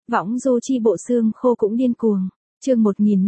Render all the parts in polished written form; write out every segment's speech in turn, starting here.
Võng du chi bộ xương khô cũng điên cuồng. Chương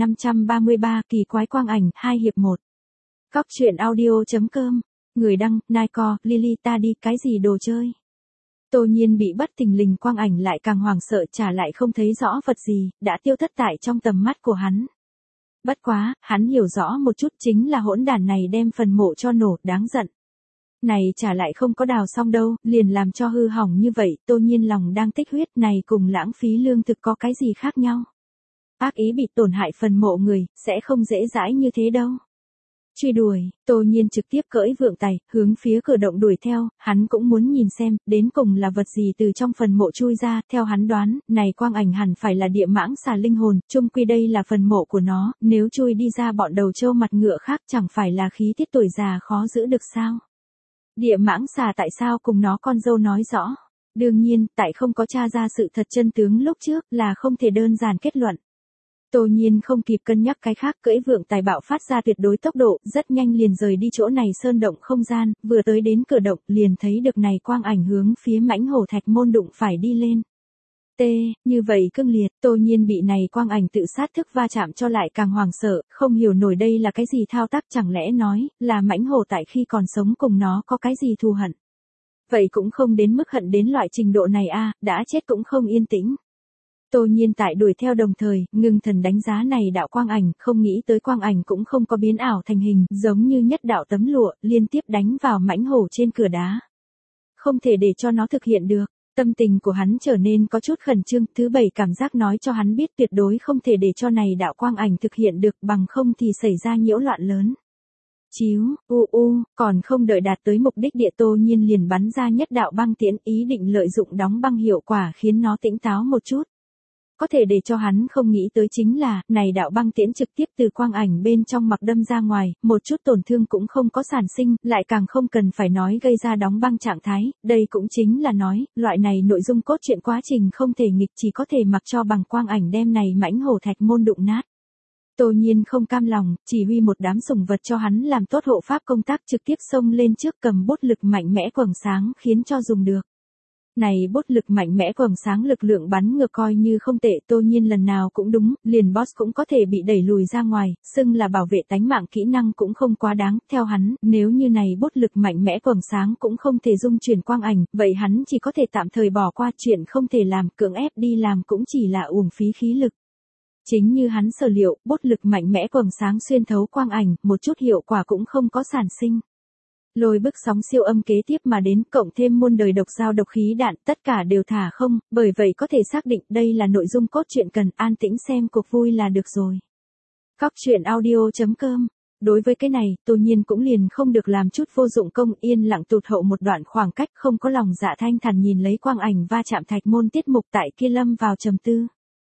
1533 kỳ quái quang ảnh 2 hiệp 1. Cóc truyện audio.com. Người đăng, Naiko, Lily ta đi cái gì đồ chơi. Tô Nhiên bị bất thình lình quang ảnh lại càng hoảng sợ, trả lại không thấy rõ vật gì, đã tiêu thất tại trong tầm mắt của hắn. Bất quá, hắn hiểu rõ một chút, chính là hỗn đản này đem phần mộ cho nổ, đáng giận. Này trả lại không có đào xong đâu, liền làm cho hư hỏng như vậy, Tô Nhiên lòng đang tích huyết, này cùng lãng phí lương thực có cái gì khác nhau. Ác ý bị tổn hại phần mộ người, sẽ không dễ dãi như thế đâu. Truy đuổi, Tô Nhiên trực tiếp cưỡi vượng tài, hướng phía cửa động đuổi theo, hắn cũng muốn nhìn xem, đến cùng là vật gì từ trong phần mộ chui ra, theo hắn đoán, này quang ảnh hẳn phải là địa mãng xà linh hồn, chung quy đây là phần mộ của nó, nếu chui đi ra bọn đầu trâu mặt ngựa khác chẳng phải là khí tiết tuổi già khó giữ được sao. Địa mãng xà tại sao cùng nó con dâu nói rõ? Đương nhiên, tại không có tra ra sự thật chân tướng lúc trước là không thể đơn giản kết luận. Tô Nhiên không kịp cân nhắc cái khác, cưỡi vượng tài bạo phát ra tuyệt đối tốc độ, rất nhanh liền rời đi chỗ này sơn động không gian, vừa tới đến cửa động, liền thấy được này quang ảnh hướng phía mãnh hổ thạch môn đụng phải đi lên. Như vậy cương liệt, Tô Nhiên bị này quang ảnh tự sát thức va chạm cho lại càng hoảng sợ, không hiểu nổi đây là cái gì thao tác, chẳng lẽ nói, là mãnh hổ tại khi còn sống cùng nó có cái gì thù hận. Vậy cũng không đến mức hận đến loại trình độ này a, đã chết cũng không yên tĩnh. Tô Nhiên tại đuổi theo đồng thời, ngưng thần đánh giá này đạo quang ảnh, không nghĩ tới quang ảnh cũng không có biến ảo thành hình, giống như nhất đạo tấm lụa, liên tiếp đánh vào mãnh hổ trên cửa đá. Không thể để cho nó thực hiện được, tâm tình của hắn trở nên có chút khẩn trương, thứ bảy cảm giác nói cho hắn biết tuyệt đối không thể để cho này đạo quang ảnh thực hiện được, bằng không thì xảy ra nhiễu loạn lớn. Chíu, còn không đợi đạt tới mục đích, địa Tô Nhiên liền bắn ra nhất đạo băng tiễn, ý định lợi dụng đóng băng hiệu quả khiến nó tỉnh táo một chút. Có thể để cho hắn không nghĩ tới chính là, này đạo băng tiễn trực tiếp từ quang ảnh bên trong mặc đâm ra ngoài, một chút tổn thương cũng không có sản sinh, lại càng không cần phải nói gây ra đóng băng trạng thái, đây cũng chính là nói, loại này nội dung cốt truyện quá trình không thể nghịch, chỉ có thể mặc cho bằng quang ảnh đem này mãnh hổ thạch môn đụng nát. Tô Nhiên không cam lòng, chỉ huy một đám sủng vật cho hắn làm tốt hộ pháp công tác, trực tiếp xông lên trước cầm bút lực mạnh mẽ quầng sáng khiến cho dùng được. Này bút lực mạnh mẽ quầng sáng lực lượng bắn ngược coi như không tệ, Tô Nhiên lần nào cũng đúng, liền boss cũng có thể bị đẩy lùi ra ngoài, xưng là bảo vệ tánh mạng kỹ năng cũng không quá đáng, theo hắn, nếu như này bút lực mạnh mẽ quầng sáng cũng không thể dung chuyển quang ảnh, vậy hắn chỉ có thể tạm thời bỏ qua chuyện không thể làm, cưỡng ép đi làm cũng chỉ là uổng phí khí lực. Chính như hắn sở liệu, bút lực mạnh mẽ quầng sáng xuyên thấu quang ảnh, một chút hiệu quả cũng không có sản sinh. Lôi bức sóng siêu âm kế tiếp mà đến, cộng thêm muôn đời độc dao độc khí đạn, tất cả đều thả không, bởi vậy có thể xác định đây là nội dung cốt truyện, cần an tĩnh xem cuộc vui là được rồi. Cóc truyện audio.com. Đối với cái này, Tô Nhiên cũng liền không được làm chút vô dụng công, yên lặng tụt hậu một đoạn khoảng cách, không có lòng dạ thanh thản nhìn lấy quang ảnh va chạm thạch môn, tiết mục tại kia lâm vào trầm tư.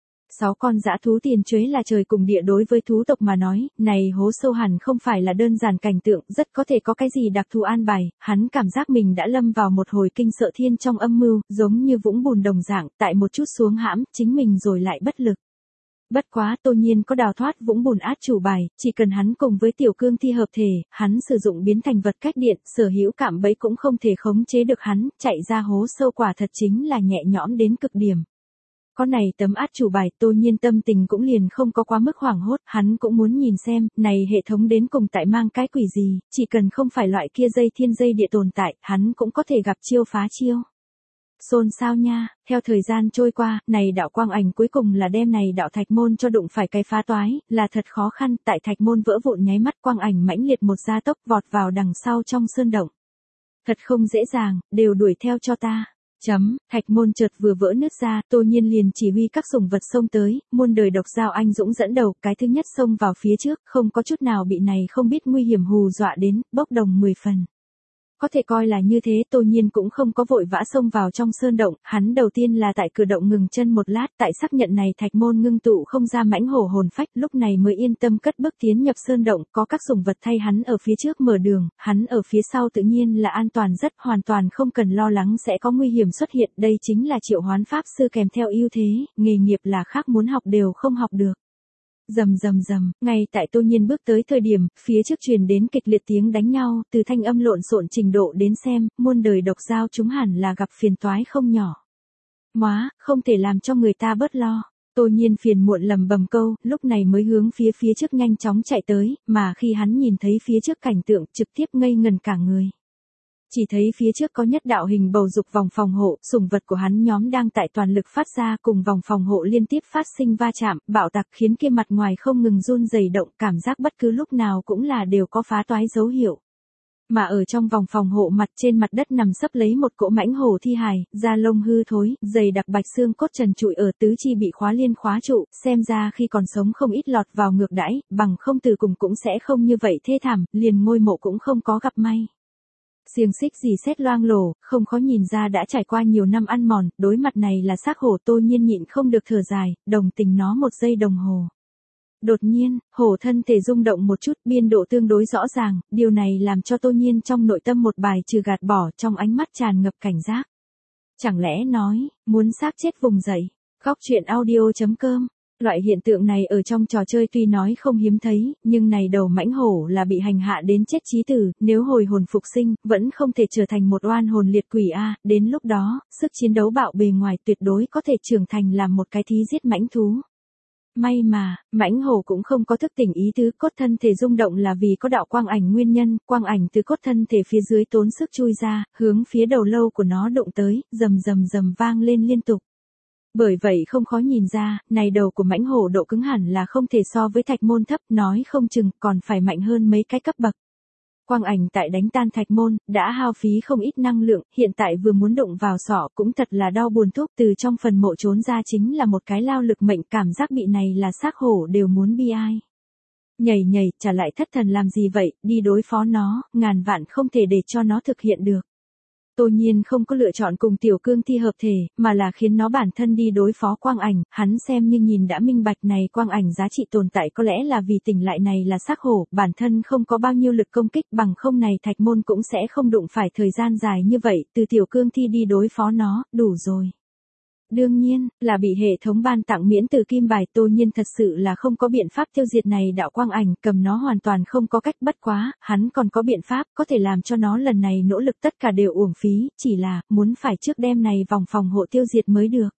6 con dã thú tiền chuế là trời cùng địa, đối với thú tộc mà nói, này hố sâu hẳn không phải là đơn giản cảnh tượng, rất có thể có cái gì đặc thù an bài, hắn cảm giác mình đã lâm vào một hồi kinh sợ thiên trong âm mưu, giống như vũng bùn đồng dạng, tại một chút xuống hãm, chính mình rồi lại bất lực. Bất quá Tô Nhiên có đào thoát vũng bùn át chủ bài, chỉ cần hắn cùng với tiểu cương thi hợp thể, hắn sử dụng biến thành vật cách điện, sở hữu cạm bẫy cũng không thể khống chế được hắn, chạy ra hố sâu quả thật chính là nhẹ nhõm đến cực điểm. Có này tấm át chủ bài, Tô Nhiên tâm tình cũng liền không có quá mức hoảng hốt, hắn cũng muốn nhìn xem, này hệ thống đến cùng tại mang cái quỷ gì, chỉ cần không phải loại kia dây thiên dây địa tồn tại, hắn cũng có thể gặp chiêu phá chiêu. Xôn xao nha, theo thời gian trôi qua, này đạo quang ảnh cuối cùng là đem này đạo thạch môn cho đụng phải cái phá toái, là thật khó khăn, tại thạch môn vỡ vụn nháy mắt quang ảnh mãnh liệt một gia tốc vọt vào đằng sau trong sơn động. Thật không dễ dàng, đều đuổi theo cho ta. Thạch môn chợt vừa vỡ nứt ra, Tô Nhiên liền chỉ huy các sủng vật xông tới, muôn đời độc dao anh dũng dẫn đầu, cái thứ nhất xông vào phía trước, không có chút nào bị này không biết nguy hiểm hù dọa đến, bốc đồng 10 phần. Có thể coi là như thế, Tô Nhiên cũng không có vội vã xông vào trong sơn động, hắn đầu tiên là tại cửa động ngừng chân một lát, tại xác nhận này thạch môn ngưng tụ không ra mãnh hổ hồn phách, lúc này mới yên tâm cất bước tiến nhập sơn động, có các sủng vật thay hắn ở phía trước mở đường, hắn ở phía sau tự nhiên là an toàn rất, hoàn toàn không cần lo lắng sẽ có nguy hiểm xuất hiện, đây chính là triệu hoán pháp sư kèm theo ưu thế, nghề nghiệp là khác muốn học đều không học được. Rầm, ngay tại Tô Nhiên bước tới thời điểm, phía trước truyền đến kịch liệt tiếng đánh nhau, từ thanh âm lộn xộn trình độ đến xem, muôn đời độc dao chúng hẳn là gặp phiền toái không nhỏ. Móa, không thể làm cho người ta bớt lo. Tô Nhiên phiền muộn lầm bầm câu, lúc này mới hướng phía trước nhanh chóng chạy tới, mà khi hắn nhìn thấy phía trước cảnh tượng trực tiếp ngây ngần cả người. Chỉ thấy phía trước có nhất đạo hình bầu dục vòng phòng hộ, sủng vật của hắn nhóm đang tại toàn lực phát ra cùng vòng phòng hộ liên tiếp phát sinh va chạm, bạo tạc khiến kia mặt ngoài không ngừng run rẩy động, cảm giác bất cứ lúc nào cũng là đều có phá toái dấu hiệu. Mà ở trong vòng phòng hộ mặt trên mặt đất nằm sấp lấy một cỗ mãnh hổ thi hài, da lông hư thối, dày đặc bạch xương cốt trần trụi ở tứ chi bị khóa liên khóa trụ, xem ra khi còn sống không ít lọt vào ngược đãi, bằng không từ cùng cũng sẽ không như vậy thê thảm, liền ngôi mộ cũng không có gặp may. Xiềng xích gì xét loang lổ, không khó nhìn ra đã trải qua nhiều năm ăn mòn, đối mặt này là xác hổ. Tô Nhiên nhịn không được thở dài, đồng tình nó một giây đồng hồ. Đột nhiên, hổ thân thể rung động một chút, biên độ tương đối rõ ràng, điều này làm cho Tô Nhiên trong nội tâm một bài trừ gạt bỏ, trong ánh mắt tràn ngập cảnh giác. Chẳng lẽ nói, muốn xác chết vùng dậy. Góc truyện audio.com. Loại hiện tượng này ở trong trò chơi tuy nói không hiếm thấy, nhưng này đầu mãnh hổ là bị hành hạ đến chết chí tử, nếu hồi hồn phục sinh, vẫn không thể trở thành một oan hồn liệt quỷ a, đến lúc đó, sức chiến đấu bạo bề ngoài tuyệt đối có thể trưởng thành làm một cái thí giết mãnh thú. May mà, mãnh hổ cũng không có thức tỉnh ý tứ, cốt thân thể rung động là vì có đạo quang ảnh nguyên nhân, quang ảnh từ cốt thân thể phía dưới tốn sức chui ra, hướng phía đầu lâu của nó đụng tới, rầm rầm rầm vang lên liên tục. Bởi vậy không khó nhìn ra, này đầu của mãnh hổ độ cứng hẳn là không thể so với thạch môn thấp, nói không chừng còn phải mạnh hơn mấy cái cấp bậc. Quang ảnh tại đánh tan thạch môn, đã hao phí không ít năng lượng, hiện tại vừa muốn đụng vào sọ cũng thật là đau buồn thúc, từ trong phần mộ trốn ra chính là một cái lao lực mệnh, cảm giác bị này là xác hổ đều muốn bi ai. Nhảy, trả lại thất thần làm gì vậy, đi đối phó nó, ngàn vạn không thể để cho nó thực hiện được. Tô Nhiên không có lựa chọn cùng tiểu cương thi hợp thể, mà là khiến nó bản thân đi đối phó quang ảnh, hắn xem như nhìn đã minh bạch này quang ảnh giá trị tồn tại có lẽ là vì tỉnh lại này là xác hổ, bản thân không có bao nhiêu lực công kích bằng không này thạch môn cũng sẽ không đụng phải thời gian dài như vậy, từ tiểu cương thi đi đối phó nó, đủ rồi. Đương nhiên, là bị hệ thống ban tặng miễn từ kim bài. Tô Nhiên thật sự là không có biện pháp tiêu diệt này đạo quang ảnh, cầm nó hoàn toàn không có cách, bất quá, hắn còn có biện pháp, có thể làm cho nó lần này nỗ lực tất cả đều uổng phí, chỉ là, muốn phải trước đêm này vòng phòng hộ tiêu diệt mới được.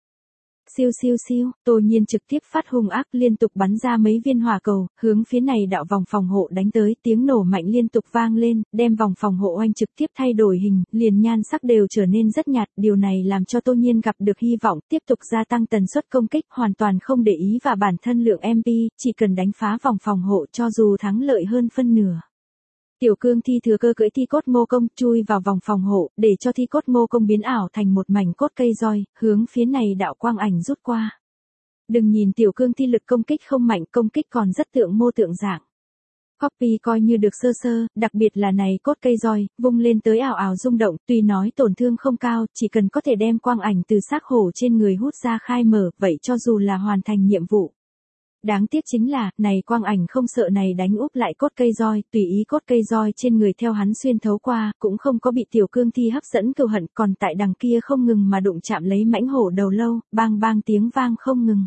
Siêu, Tô Nhiên trực tiếp phát hung ác liên tục bắn ra mấy viên hỏa cầu, hướng phía này đạo vòng phòng hộ đánh tới, tiếng nổ mạnh liên tục vang lên, đem vòng phòng hộ oanh trực tiếp thay đổi hình, liền nhan sắc đều trở nên rất nhạt, điều này làm cho Tô Nhiên gặp được hy vọng, tiếp tục gia tăng tần suất công kích, hoàn toàn không để ý và bản thân lượng MP, chỉ cần đánh phá vòng phòng hộ cho dù thắng lợi hơn phân nửa. Tiểu cương thi thừa cơ cưỡi thi cốt ngô công chui vào vòng phòng hộ, để cho thi cốt ngô công biến ảo thành một mảnh cốt cây roi, hướng phía này đạo quang ảnh rút qua. Đừng nhìn tiểu cương thi lực công kích không mạnh, công kích còn rất tượng mô tượng dạng. Copy coi như được sơ, đặc biệt là này cốt cây roi, vung lên tới ảo ảo rung động, tuy nói tổn thương không cao, chỉ cần có thể đem quang ảnh từ xác hổ trên người hút ra khai mở, vậy cho dù là hoàn thành nhiệm vụ. Đáng tiếc chính là, này quang ảnh không sợ này đánh úp lại cốt cây roi, tùy ý cốt cây roi trên người theo hắn xuyên thấu qua, cũng không có bị tiểu cương thi hấp dẫn cừu hận, còn tại đằng kia không ngừng mà đụng chạm lấy mãnh hổ đầu lâu, bang tiếng vang không ngừng.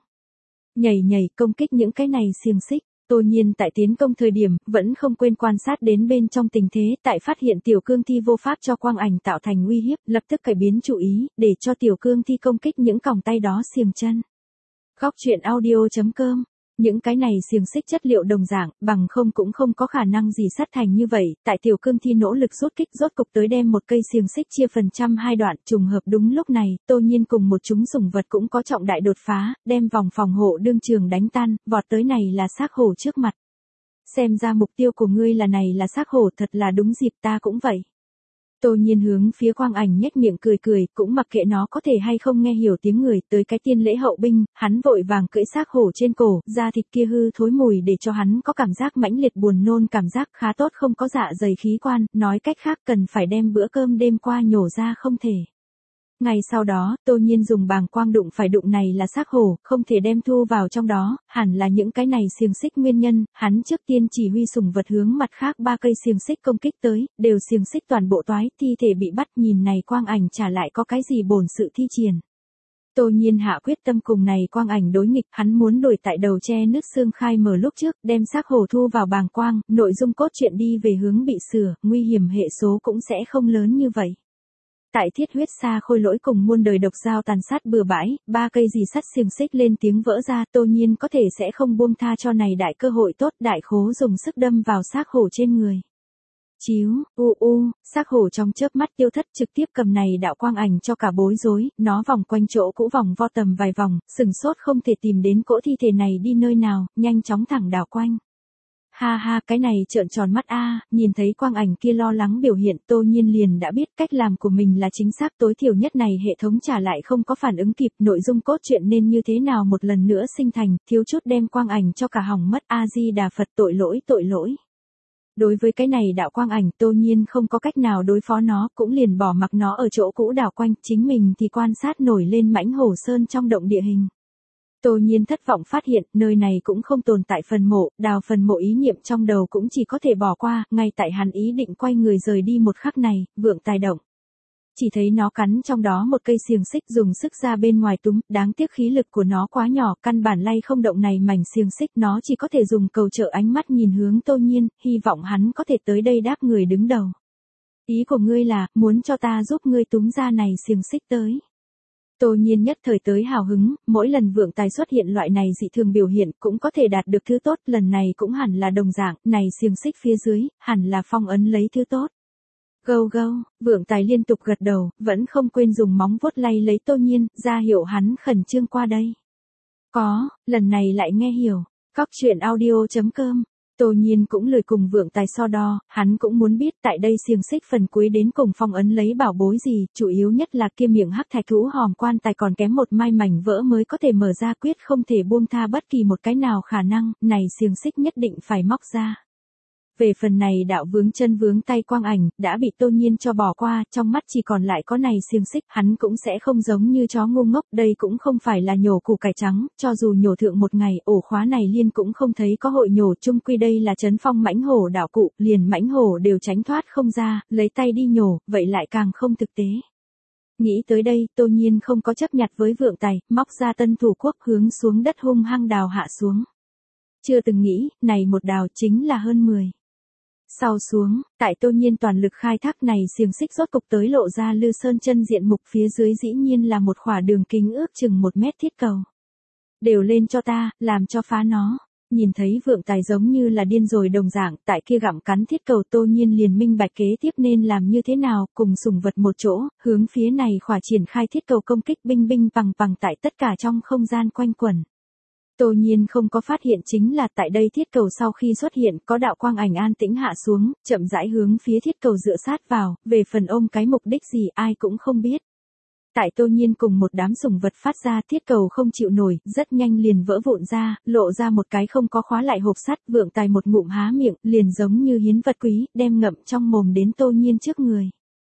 Nhảy, công kích những cái này xiềng xích. Tô Nhiên tại tiến công thời điểm, vẫn không quên quan sát đến bên trong tình thế, tại phát hiện tiểu cương thi vô pháp cho quang ảnh tạo thành uy hiếp, lập tức cải biến chủ ý, để cho tiểu cương thi công kích những còng tay đó xiềng chân. Góc truyện audio.com. Những cái này xiềng xích chất liệu đồng dạng, bằng không cũng không có khả năng gì sắt thành như vậy, tại tiểu cương thi nỗ lực rút kích rốt cục tới đem một cây xiềng xích chia phần trăm hai đoạn, trùng hợp đúng lúc này, Tô Nhiên cùng một chúng sủng vật cũng có trọng đại đột phá, đem vòng phòng hộ đương trường đánh tan, vọt tới này là xác hổ trước mặt. Xem ra mục tiêu của ngươi là này là xác hổ, thật là đúng dịp, ta cũng vậy. Tô Nhiên hướng phía quang ảnh nhếch miệng cười, cũng mặc kệ nó có thể hay không nghe hiểu tiếng người, tới cái tiên lễ hậu binh, hắn vội vàng cưỡi xác hổ trên cổ, da thịt kia hư thối mùi để cho hắn có cảm giác mãnh liệt buồn nôn, cảm giác khá tốt, không có dạ dày khí quan, nói cách khác cần phải đem bữa cơm đêm qua nhổ ra không thể. Ngày sau đó, Tô Nhiên dùng bàng quang đụng phải đụng này là xác hổ, không thể đem thu vào trong đó, hẳn là những cái này xiềng xích nguyên nhân, hắn trước tiên chỉ huy sủng vật hướng mặt khác 3 cây xiềng xích công kích tới, đều xiềng xích toàn bộ toái, thi thể bị bắt, nhìn này quang ảnh trả lại có cái gì bổn sự thi triển. Tô Nhiên hạ quyết tâm cùng này quang ảnh đối nghịch, hắn muốn đuổi tại đầu che nứt xương khai mở lúc trước, đem xác hổ thu vào bàng quang, nội dung cốt truyện đi về hướng bị sửa, nguy hiểm hệ số cũng sẽ không lớn như vậy. Tại thiết huyết sa khôi lỗi cùng muôn đời độc dao tàn sát bừa bãi, 3 cây rì sắt xiềng xích lên tiếng vỡ ra, Tô Nhiên có thể sẽ không buông tha cho này đại cơ hội tốt, đại khố dùng sức đâm vào xác hổ trên người. Chíu, xác hổ trong chớp mắt tiêu thất, trực tiếp cầm này đạo quang ảnh cho cả bối rối, nó vòng quanh chỗ cũ vòng vo tầm vài vòng, sừng sốt không thể tìm đến cỗ thi thể này đi nơi nào, nhanh chóng thẳng đảo quanh. Ha ha, cái này trợn tròn mắt a, nhìn thấy quang ảnh kia lo lắng biểu hiện, Tô Nhiên liền đã biết cách làm của mình là chính xác, tối thiểu nhất này hệ thống trả lại không có phản ứng kịp, nội dung cốt truyện nên như thế nào một lần nữa sinh thành, thiếu chút đem quang ảnh cho cả hỏng mất, A Di Đà Phật, tội lỗi. Đối với cái này đạo quang ảnh, Tô Nhiên không có cách nào đối phó nó, cũng liền bỏ mặc nó ở chỗ cũ đảo quanh, chính mình thì quan sát nổi lên mãnh hổ sơn trong động địa hình. Tô Nhiên thất vọng phát hiện, nơi này cũng không tồn tại phần mộ, đào phần mộ ý niệm trong đầu cũng chỉ có thể bỏ qua, ngay tại hắn ý định quay người rời đi một khắc này, vượng tài động. Chỉ thấy nó cắn trong đó một cây xiềng xích dùng sức ra bên ngoài túm, đáng tiếc khí lực của nó quá nhỏ, căn bản lay không động này mảnh xiềng xích, nó chỉ có thể dùng cầu trợ ánh mắt nhìn hướng Tô Nhiên, hy vọng hắn có thể tới đây đáp người đứng đầu. Ý của ngươi là, muốn cho ta giúp ngươi túm ra này xiềng xích tới. Tô Nhiên nhất thời tới hào hứng, mỗi lần vượng tài xuất hiện loại này dị thường biểu hiện cũng có thể đạt được thứ tốt, lần này cũng hẳn là đồng dạng, này xiềng xích phía dưới, hẳn là phong ấn lấy thứ tốt. Gâu, vượng tài liên tục gật đầu, vẫn không quên dùng móng vuốt lay lấy Tô Nhiên, ra hiệu hắn khẩn trương qua đây. Có, lần này lại nghe hiểu. Cóc truyện audio.com. Tô Nhiên cũng lười cùng vượng tài so đo, hắn cũng muốn biết tại đây xiềng xích phần cuối đến cùng phong ấn lấy bảo bối gì, chủ yếu nhất là kia miệng hắc thạch thú hòm quan tài còn kém một mai mảnh vỡ mới có thể mở ra, quyết không thể buông tha bất kỳ một cái nào khả năng, này xiềng xích nhất định phải móc ra. Về phần này đạo vướng chân vướng tay quang ảnh, đã bị Tô Nhiên cho bỏ qua, trong mắt chỉ còn lại có này xiềng xích, hắn cũng sẽ không giống như chó ngu ngốc, đây cũng không phải là nhổ củ cải trắng, cho dù nhổ thượng một ngày, ổ khóa này liên cũng không thấy có hội nhổ, chung quy đây là trấn phong mãnh hổ đạo cụ, liền mãnh hổ đều tránh thoát không ra, lấy tay đi nhổ, vậy lại càng không thực tế. Nghĩ tới đây, Tô Nhiên không có chấp nhặt với vượng tài, móc ra tân thủ quốc hướng xuống đất hung hăng đào hạ xuống. Chưa từng nghĩ, này một đào chính là hơn 10. Sau xuống, tại Tô Nhiên toàn lực khai thác này xiềng xích rốt cục tới lộ ra Lư Sơn chân diện mục, phía dưới dĩ nhiên là một khỏa đường kính ước chừng 1 mét thiết cầu. Đều lên cho ta, làm cho phá nó. Nhìn thấy vượng tài giống như là điên rồi đồng dạng, tại kia gặm cắn thiết cầu, Tô Nhiên liền minh bạch kế tiếp nên làm như thế nào, cùng sủng vật một chỗ, hướng phía này khỏa triển khai thiết cầu công kích binh binh bằng tại tất cả trong không gian quanh quẩn. Tô Nhiên không có phát hiện chính là tại đây thiết cầu sau khi xuất hiện có đạo quang ảnh an tĩnh hạ xuống, chậm rãi hướng phía thiết cầu dựa sát vào, về phần ôm cái mục đích gì ai cũng không biết. Tại Tô Nhiên cùng một đám sủng vật phát ra, thiết cầu không chịu nổi, rất nhanh liền vỡ vụn ra, lộ ra một cái không có khóa lại hộp sắt, vượng tài một ngụm há miệng, liền giống như hiến vật quý, đem ngậm trong mồm đến Tô Nhiên trước người.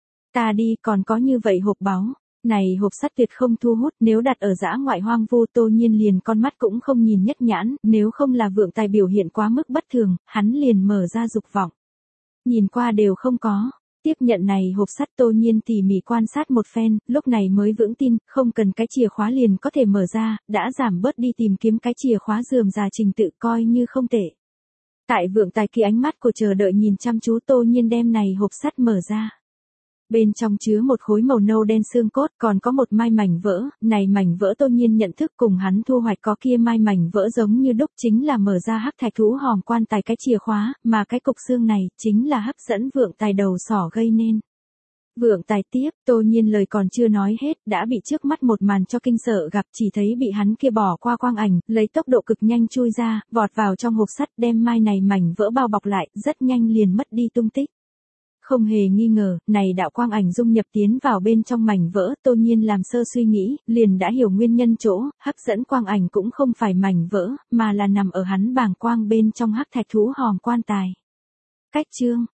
Ta đi, còn có như vậy hộp báu. Này hộp sắt tuyệt không thu hút, nếu đặt ở dã ngoại hoang vu, Tô Nhiên liền con mắt cũng không nhìn nhất nhãn, nếu không là vượng tài biểu hiện quá mức bất thường, hắn liền mở ra dục vọng. Nhìn qua đều không có. Tiếp nhận này hộp sắt, Tô Nhiên tỉ mỉ quan sát một phen, lúc này mới vững tin, không cần cái chìa khóa liền có thể mở ra, đã giảm bớt đi tìm kiếm cái chìa khóa rườm rà trình tự, coi như không tệ. Tại vượng tài kia ánh mắt của chờ đợi nhìn chăm chú, Tô Nhiên đem này hộp sắt mở ra. Bên trong chứa một khối màu nâu đen xương cốt, còn có một mai mảnh vỡ, này mảnh vỡ Tô Nhiên nhận thức cùng hắn thu hoạch có kia mai mảnh vỡ giống như đúc, chính là mở ra hắc thạch thú hòm quan tài cái chìa khóa, mà cái cục xương này chính là hấp dẫn vượng tài đầu sỏ gây nên. Vượng tài tiếp, Tô Nhiên lời còn chưa nói hết, đã bị trước mắt một màn cho kinh sợ gặp, chỉ thấy bị hắn kia bỏ qua quang ảnh, lấy tốc độ cực nhanh chui ra, vọt vào trong hộp sắt, đem mai này mảnh vỡ bao bọc lại, rất nhanh liền mất đi tung tích. Không hề nghi ngờ, này đạo quang ảnh dung nhập tiến vào bên trong mảnh vỡ, Tô Nhiên làm sơ suy nghĩ, liền đã hiểu nguyên nhân chỗ, hấp dẫn quang ảnh cũng không phải mảnh vỡ, mà là nằm ở hắn bàng quang bên trong hắc thạch thú hòm quan tài. Cách chương